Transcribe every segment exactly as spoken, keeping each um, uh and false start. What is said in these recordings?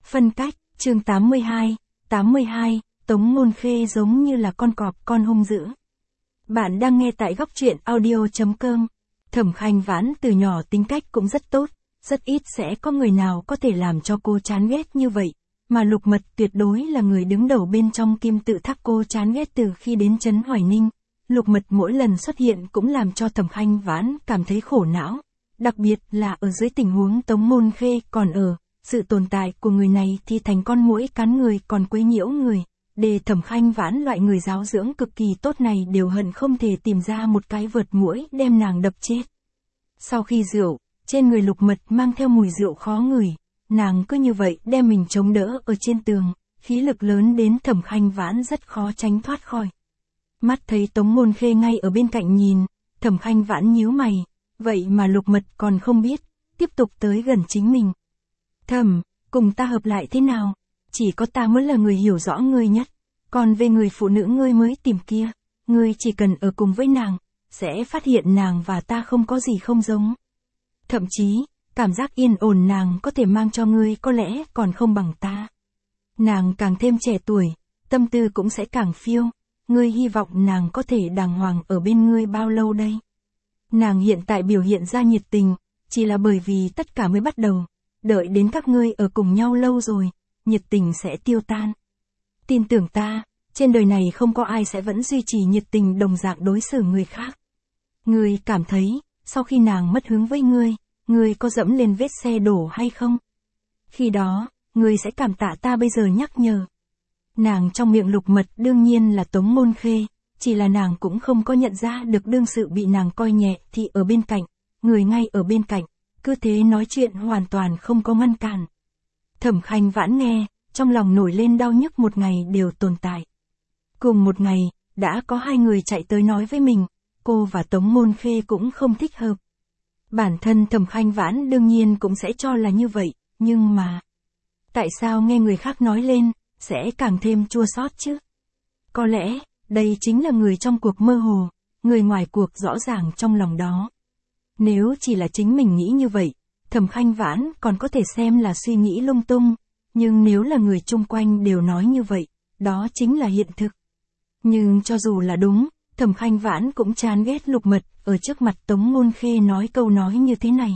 Phân cách, chương tám mươi hai, tám mươi hai, Tống Môn Khê giống như là con cọp con hung dữ. Bạn đang nghe tại góc truyện audio chấm com. Thẩm Khanh Vãn từ nhỏ tính cách cũng rất tốt, rất ít sẽ có người nào có thể làm cho cô chán ghét như vậy, mà Lục Mật tuyệt đối là người đứng đầu bên trong kim tự tháp cô chán ghét từ khi đến Trấn Hoài Ninh. Lục Mật mỗi lần xuất hiện cũng làm cho Thẩm Khanh Vãn cảm thấy khổ não, đặc biệt là ở dưới tình huống Tống Môn Khê còn ở, sự tồn tại của người này thì thành con muỗi cắn người còn quấy nhiễu người, để Thẩm Khanh Vãn loại người giáo dưỡng cực kỳ tốt này đều hận không thể tìm ra một cái vợt muỗi đem nàng đập chết. Sau khi rượu, trên người Lục Mật mang theo mùi rượu khó ngửi, nàng cứ như vậy đem mình chống đỡ ở trên tường, khí lực lớn đến Thẩm Khanh Vãn rất khó tránh thoát khỏi. Mắt thấy Tống Môn Khê ngay ở bên cạnh nhìn, Thẩm Khanh Vãn nhíu mày, vậy mà Lục Mật còn không biết, tiếp tục tới gần chính mình. Thẩm, cùng ta hợp lại thế nào? Chỉ có ta mới là người hiểu rõ ngươi nhất, còn về người phụ nữ ngươi mới tìm kia, ngươi chỉ cần ở cùng với nàng, sẽ phát hiện nàng và ta không có gì không giống. Thậm chí, cảm giác yên ổn nàng có thể mang cho ngươi có lẽ còn không bằng ta. Nàng càng thêm trẻ tuổi, tâm tư cũng sẽ càng phiêu, ngươi hy vọng nàng có thể đàng hoàng ở bên ngươi bao lâu đây? Nàng hiện tại biểu hiện ra nhiệt tình, chỉ là bởi vì tất cả mới bắt đầu, đợi đến các ngươi ở cùng nhau lâu rồi, nhiệt tình sẽ tiêu tan. Tin tưởng ta, trên đời này không có ai sẽ vẫn duy trì nhiệt tình đồng dạng đối xử người khác. Ngươi cảm thấy, sau khi nàng mất hứng với ngươi, ngươi có dẫm lên vết xe đổ hay không? Khi đó, ngươi sẽ cảm tạ ta bây giờ nhắc nhở. Nàng trong miệng Lục Mật đương nhiên là Tống Môn Khê, chỉ là nàng cũng không có nhận ra được đương sự bị nàng coi nhẹ thì ở bên cạnh, người ngay ở bên cạnh, cứ thế nói chuyện hoàn toàn không có ngăn cản. Thẩm Khanh Vãn nghe, trong lòng nổi lên đau nhức một ngày đều tồn tại. Cùng một ngày, đã có hai người chạy tới nói với mình, cô và Tống Môn Khê cũng không thích hợp. Bản thân Thẩm Khanh Vãn đương nhiên cũng sẽ cho là như vậy, nhưng mà... Tại sao nghe người khác nói lên, sẽ càng thêm chua xót chứ? Có lẽ, đây chính là người trong cuộc mơ hồ, người ngoài cuộc rõ ràng trong lòng đó. Nếu chỉ là chính mình nghĩ như vậy, Thẩm Khanh Vãn còn có thể xem là suy nghĩ lung tung, nhưng nếu là người chung quanh đều nói như vậy, đó chính là hiện thực. Nhưng cho dù là đúng, Thẩm Khanh Vãn cũng chán ghét Lục Mật ở trước mặt Tống Môn Khê nói câu nói như thế này.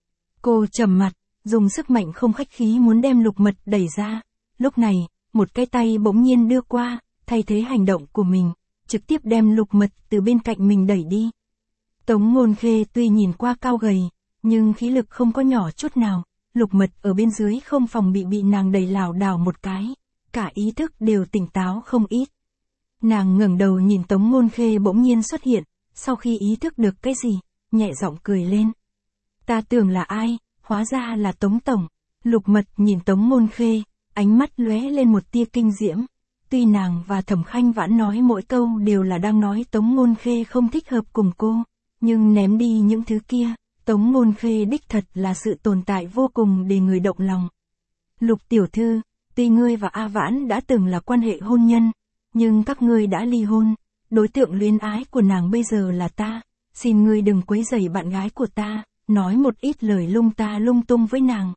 Cô trầm mặt, dùng sức mạnh không khách khí muốn đem Lục Mật đẩy ra. Lúc này, một cái tay bỗng nhiên đưa qua, thay thế hành động của mình, trực tiếp đem Lục Mật từ bên cạnh mình đẩy đi. Tống Môn Khê tuy nhìn qua cao gầy, nhưng khí lực không có nhỏ chút nào, Lục Mật ở bên dưới không phòng bị bị nàng đẩy lảo đảo một cái, cả ý thức đều tỉnh táo không ít. Nàng ngẩng đầu nhìn Tống Môn Khê bỗng nhiên xuất hiện, sau khi ý thức được cái gì, nhẹ giọng cười lên. Ta tưởng là ai, hóa ra là Tống Tổng. Lục Mật nhìn Tống Môn Khê, ánh mắt lóe lên một tia kinh diễm. Tuy nàng và Thẩm Khanh Vãn nói mỗi câu đều là đang nói Tống Môn Khê không thích hợp cùng cô, nhưng ném đi những thứ kia, Tống Môn Khê đích thật là sự tồn tại vô cùng để người động lòng. Lục tiểu thư, tuy ngươi và A Vãn đã từng là quan hệ hôn nhân, nhưng các ngươi đã ly hôn, đối tượng luyến ái của nàng bây giờ là ta, xin ngươi đừng quấy rầy bạn gái của ta, nói một ít lời lung ta lung tung với nàng.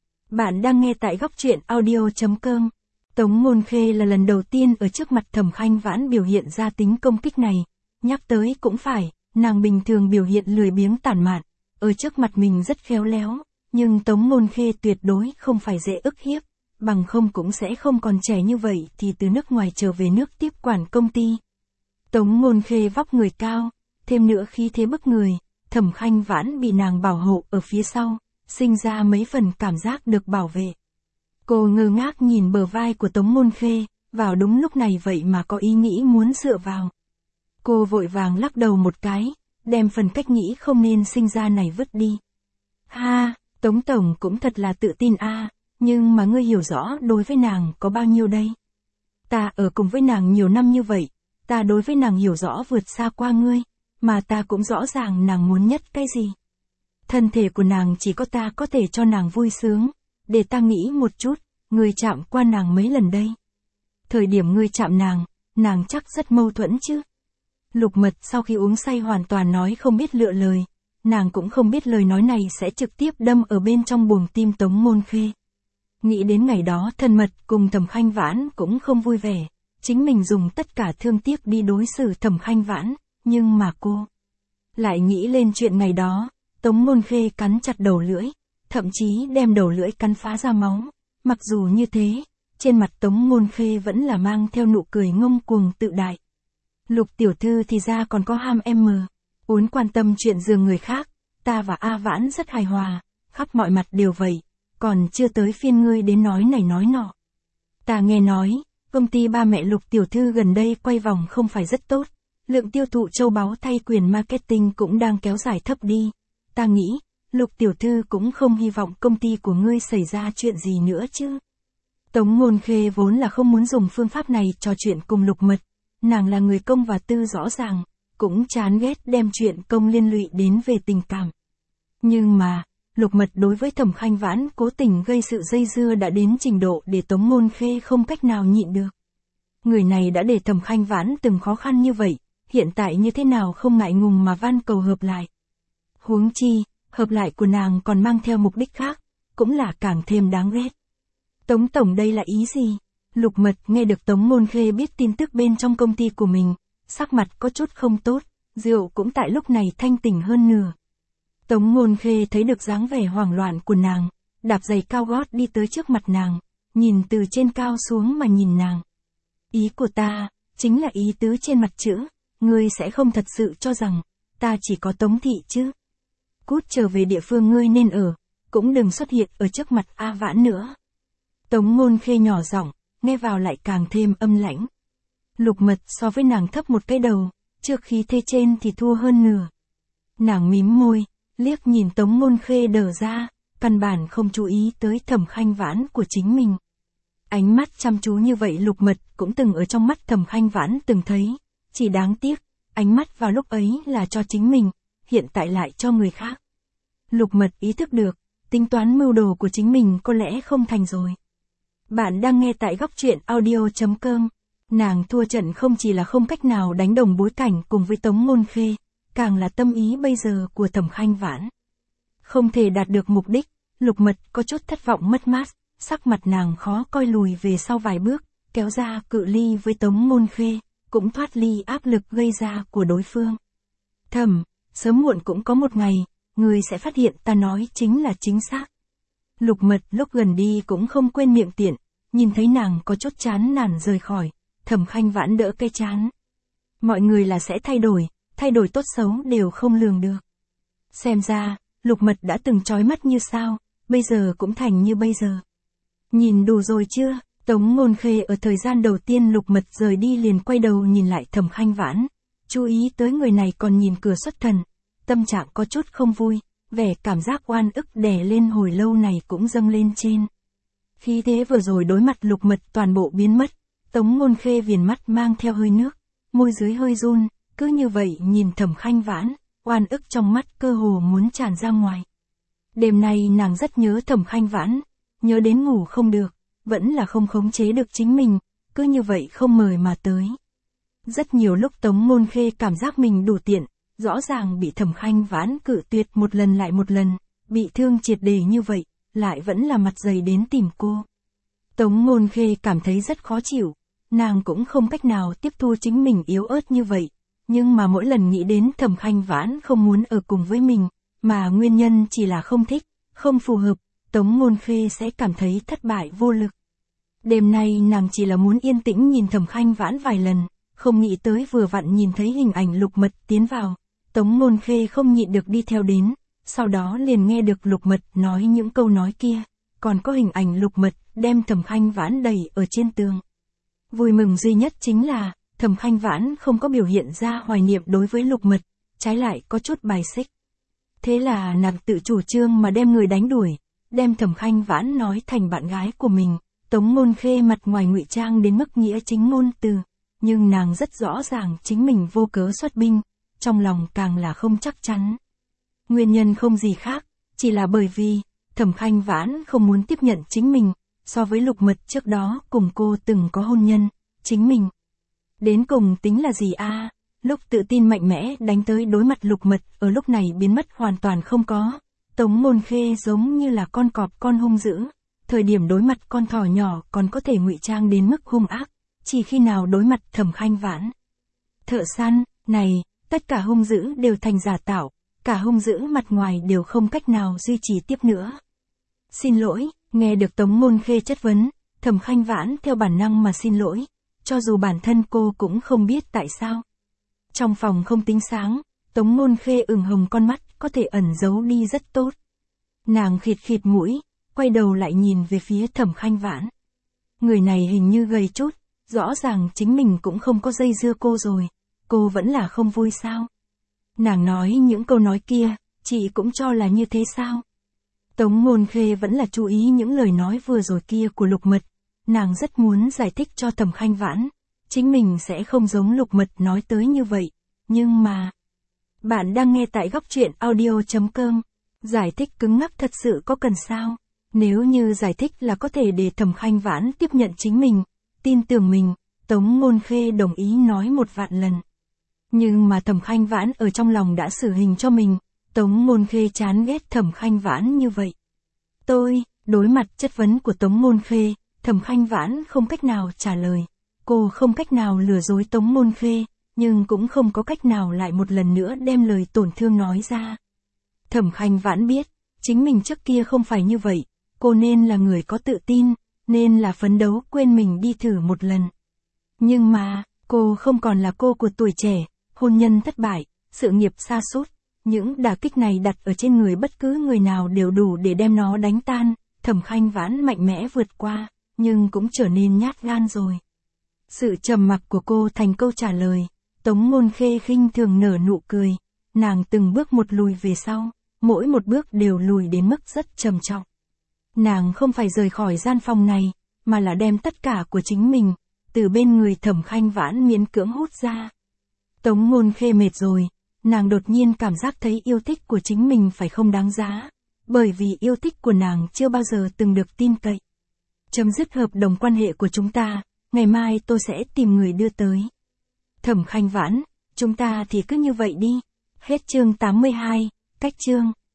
Bạn đang nghe tại góc truyện audio chấm com. Tống Môn Khê là lần đầu tiên ở trước mặt Thẩm Khanh Vãn biểu hiện ra tính công kích này, nhắc tới cũng phải, nàng bình thường biểu hiện lười biếng tản mạn, ở trước mặt mình rất khéo léo, nhưng Tống Môn Khê tuyệt đối không phải dễ ức hiếp, bằng không cũng sẽ không còn trẻ như vậy thì từ nước ngoài trở về nước tiếp quản công ty. Tống Môn Khê vóc người cao, thêm nữa khí thế bức người, Thẩm Khanh Vãn bị nàng bảo hộ ở phía sau, sinh ra mấy phần cảm giác được bảo vệ. Cô ngơ ngác nhìn bờ vai của Tống Môn Khê, vào đúng lúc này vậy mà có ý nghĩ muốn dựa vào. Cô vội vàng lắc đầu một cái, đem phần cách nghĩ không nên sinh ra này vứt đi. Ha, Tống Tổng cũng thật là tự tin a, nhưng mà ngươi hiểu rõ đối với nàng có bao nhiêu đây? Ta ở cùng với nàng nhiều năm như vậy, ta đối với nàng hiểu rõ vượt xa qua ngươi, mà ta cũng rõ ràng nàng muốn nhất cái gì. Thân thể của nàng chỉ có ta có thể cho nàng vui sướng, để ta nghĩ một chút, ngươi chạm qua nàng mấy lần đây? Thời điểm ngươi chạm nàng, nàng chắc rất mâu thuẫn chứ? Lục Mật sau khi uống say hoàn toàn nói không biết lựa lời, nàng cũng không biết lời nói này sẽ trực tiếp đâm ở bên trong buồng tim Tống Môn Khê. Nghĩ đến ngày đó thân mật cùng Thẩm Khanh Vãn cũng không vui vẻ, chính mình dùng tất cả thương tiếc đi đối xử Thẩm Khanh Vãn, nhưng mà cô lại nghĩ lên chuyện ngày đó, Tống Ngôn Khê cắn chặt đầu lưỡi, thậm chí đem đầu lưỡi cắn phá ra máu, mặc dù như thế, trên mặt Tống Ngôn Khê vẫn là mang theo nụ cười ngông cuồng tự đại. Lục tiểu thư thì ra còn có ham em mờ, uốn quan tâm chuyện giường người khác, ta và A Vãn rất hài hòa, khắp mọi mặt đều vậy, còn chưa tới phiên ngươi đến nói này nói nọ. Ta nghe nói, công ty ba mẹ Lục tiểu thư gần đây quay vòng không phải rất tốt, lượng tiêu thụ châu báu thay quyền marketing cũng đang kéo dài thấp đi. Ta nghĩ, Lục tiểu thư cũng không hy vọng công ty của ngươi xảy ra chuyện gì nữa chứ. Tống Ngôn Khê vốn là không muốn dùng phương pháp này trò chuyện cùng Lục Mật, nàng là người công và tư rõ ràng, cũng chán ghét đem chuyện công liên lụy đến về tình cảm. Nhưng mà, Lục Mật đối với Thẩm Khanh Vãn cố tình gây sự dây dưa đã đến trình độ để Tống Ngôn Khê không cách nào nhịn được. Người này đã để Thẩm Khanh Vãn từng khó khăn như vậy, hiện tại như thế nào không ngại ngùng mà van cầu hợp lại. Huống chi, hợp lại của nàng còn mang theo mục đích khác, cũng là càng thêm đáng ghét. Tống tổng đây là ý gì? Lục Mật nghe được Tống Ngôn Khê biết tin tức bên trong công ty của mình, sắc mặt có chút không tốt, rượu cũng tại lúc này thanh tỉnh hơn nửa. Tống Ngôn Khê thấy được dáng vẻ hoảng loạn của nàng, đạp giày cao gót đi tới trước mặt nàng, nhìn từ trên cao xuống mà nhìn nàng. Ý của ta, chính là ý tứ trên mặt chữ, ngươi sẽ không thật sự cho rằng, ta chỉ có Tống thị chứ. Cút trở về địa phương ngươi nên ở, cũng đừng xuất hiện ở trước mặt A Vãn nữa. Tống Ngôn Khê nhỏ giọng, nghe vào lại càng thêm âm lãnh. Lục Mật so với nàng thấp một cái đầu, trước khí thế trên thì thua hơn nửa. Nàng mím môi, liếc nhìn Tống Ngôn Khê đờ ra, căn bản không chú ý tới Thẩm Khanh Vãn của chính mình. Ánh mắt chăm chú như vậy Lục Mật cũng từng ở trong mắt Thẩm Khanh Vãn từng thấy, chỉ đáng tiếc, ánh mắt vào lúc ấy là cho chính mình, hiện tại lại cho người khác. Lục Mật ý thức được, tính toán mưu đồ của chính mình có lẽ không thành rồi. Bạn đang nghe tại góc truyện audio chấm com. Nàng thua trận không chỉ là không cách nào đánh đồng bối cảnh cùng với Tống Ngôn Khê, càng là tâm ý bây giờ của Thẩm Khanh Vãn. Không thể đạt được mục đích, Lục Mật có chút thất vọng mất mát, sắc mặt nàng khó coi lùi về sau vài bước, kéo ra cự ly với Tống Ngôn Khê, cũng thoát ly áp lực gây ra của đối phương. Thẩm, sớm muộn cũng có một ngày, người sẽ phát hiện ta nói chính là chính xác. Lục Mật lúc gần đi cũng không quên miệng tiện, nhìn thấy nàng có chút chán nản rời khỏi, Thẩm Khanh Vãn đỡ cái chán. Mọi người là sẽ thay đổi, thay đổi tốt xấu đều không lường được. Xem ra, Lục Mật đã từng chói mắt như sao, bây giờ cũng thành như bây giờ. Nhìn đủ rồi chưa? Tống Ngôn Khê ở thời gian đầu tiên Lục Mật rời đi liền quay đầu nhìn lại Thẩm Khanh Vãn, chú ý tới người này còn nhìn cửa xuất thần, tâm trạng có chút không vui, vẻ cảm giác oan ức đè lên hồi lâu này cũng dâng lên trên. Khí thế vừa rồi đối mặt Lục Mật toàn bộ biến mất, Tống Ngôn Khê viền mắt mang theo hơi nước, môi dưới hơi run, cứ như vậy nhìn Thẩm Khanh Vãn, oan ức trong mắt cơ hồ muốn tràn ra ngoài. Đêm nay nàng rất nhớ Thẩm Khanh Vãn, nhớ đến ngủ không được, vẫn là không khống chế được chính mình, cứ như vậy không mời mà tới. Rất nhiều lúc Tống Ngôn Khê cảm giác mình đủ tiện, rõ ràng bị Thẩm Khanh Vãn cự tuyệt một lần lại một lần, bị thương triệt đề như vậy, lại vẫn là mặt dày đến tìm cô. Tống Ngôn Khê cảm thấy rất khó chịu, nàng cũng không cách nào tiếp thu chính mình yếu ớt như vậy, nhưng mà mỗi lần nghĩ đến Thẩm Khanh Vãn không muốn ở cùng với mình, mà nguyên nhân chỉ là không thích, không phù hợp, Tống Ngôn Khê sẽ cảm thấy thất bại vô lực. Đêm nay nàng chỉ là muốn yên tĩnh nhìn Thẩm Khanh Vãn vài lần, không nghĩ tới vừa vặn nhìn thấy hình ảnh Lục Mật tiến vào, Tống Ngôn Khê không nhịn được đi theo đến, sau đó liền nghe được Lục Mật nói những câu nói kia, còn có hình ảnh Lục Mật đem Thẩm Khanh Vãn đẩy ở trên tường. Vui mừng duy nhất chính là, Thẩm Khanh Vãn không có biểu hiện ra hoài niệm đối với Lục Mật, trái lại có chút bài xích. Thế là nàng tự chủ trương mà đem người đánh đuổi, đem Thẩm Khanh Vãn nói thành bạn gái của mình. Tống Ngôn Khê mặt ngoài ngụy trang đến mức nghĩa chính ngôn từ, nhưng nàng rất rõ ràng chính mình vô cớ xuất binh, trong lòng càng là không chắc chắn. Nguyên nhân không gì khác, chỉ là bởi vì, Thẩm Khanh Vãn không muốn tiếp nhận chính mình, so với Lục Mật trước đó cùng cô từng có hôn nhân, chính mình. Đến cùng tính là gì a? Lúc tự tin mạnh mẽ đánh tới đối mặt Lục Mật ở lúc này biến mất hoàn toàn không có. Tống Ngôn Khê giống như là con cọp con hung dữ, thời điểm đối mặt con thỏ nhỏ còn có thể ngụy trang đến mức hung ác, chỉ khi nào đối mặt Thẩm Khanh Vãn. Thợ săn, này, tất cả hung dữ đều thành giả tạo, cả hung dữ mặt ngoài đều không cách nào duy trì tiếp nữa. Xin lỗi, nghe được Tống Ngôn Khê chất vấn, Thẩm Khanh Vãn theo bản năng mà xin lỗi, cho dù bản thân cô cũng không biết tại sao. Trong phòng không tính sáng, Tống Ngôn Khê ửng hồng con mắt có thể ẩn giấu đi rất tốt. Nàng khịt khịt mũi, quay đầu lại nhìn về phía Thẩm Khanh Vãn. Người này hình như gầy chút, rõ ràng chính mình cũng không có dây dưa cô rồi, cô vẫn là không vui sao? Nàng nói những câu nói kia, chị cũng cho là như thế sao? Tống Ngôn Khê vẫn là chú ý những lời nói vừa rồi kia của Lục Mật, nàng rất muốn giải thích cho Thẩm Khanh Vãn, chính mình sẽ không giống Lục Mật nói tới như vậy, nhưng mà... Bạn đang nghe tại góc truyện audio chấm com, giải thích cứng ngắc thật sự có cần sao? Nếu như giải thích là có thể để Thẩm Khanh Vãn tiếp nhận chính mình, tin tưởng mình, Tống Ngôn Khê đồng ý nói một vạn lần. Nhưng mà Thẩm Khanh Vãn ở trong lòng đã xử hình cho mình, Tống Ngôn Khê chán ghét Thẩm Khanh Vãn như vậy. Tôi, đối mặt chất vấn của Tống Ngôn Khê, Thẩm Khanh Vãn không cách nào trả lời. Cô không cách nào lừa dối Tống Ngôn Khê, nhưng cũng không có cách nào lại một lần nữa đem lời tổn thương nói ra. Thẩm Khanh Vãn biết, chính mình trước kia không phải như vậy, cô nên là người có tự tin, nên là phấn đấu quên mình đi thử một lần. Nhưng mà, cô không còn là cô của tuổi trẻ, hôn nhân thất bại, sự nghiệp sa sút, những đả kích này đặt ở trên người bất cứ người nào đều đủ để đem nó đánh tan. Thẩm Khanh Vãn mạnh mẽ vượt qua, nhưng cũng trở nên nhát gan rồi. Sự trầm mặc của cô thành câu trả lời, Tống Ngôn Khê khinh thường nở nụ cười, nàng từng bước một lùi về sau, mỗi một bước đều lùi đến mức rất trầm trọng. Nàng không phải rời khỏi gian phòng này, mà là đem tất cả của chính mình, từ bên người Thẩm Khanh Vãn miễn cưỡng hút ra. Tống Ngôn Khê mệt rồi, nàng đột nhiên cảm giác thấy yêu thích của chính mình phải không đáng giá, bởi vì yêu thích của nàng chưa bao giờ từng được tin cậy. Chấm dứt hợp đồng quan hệ của chúng ta, ngày mai tôi sẽ tìm người đưa tới. Thẩm Khanh Vãn, chúng ta thì cứ như vậy đi. Hết chương tám mươi hai, cách chương.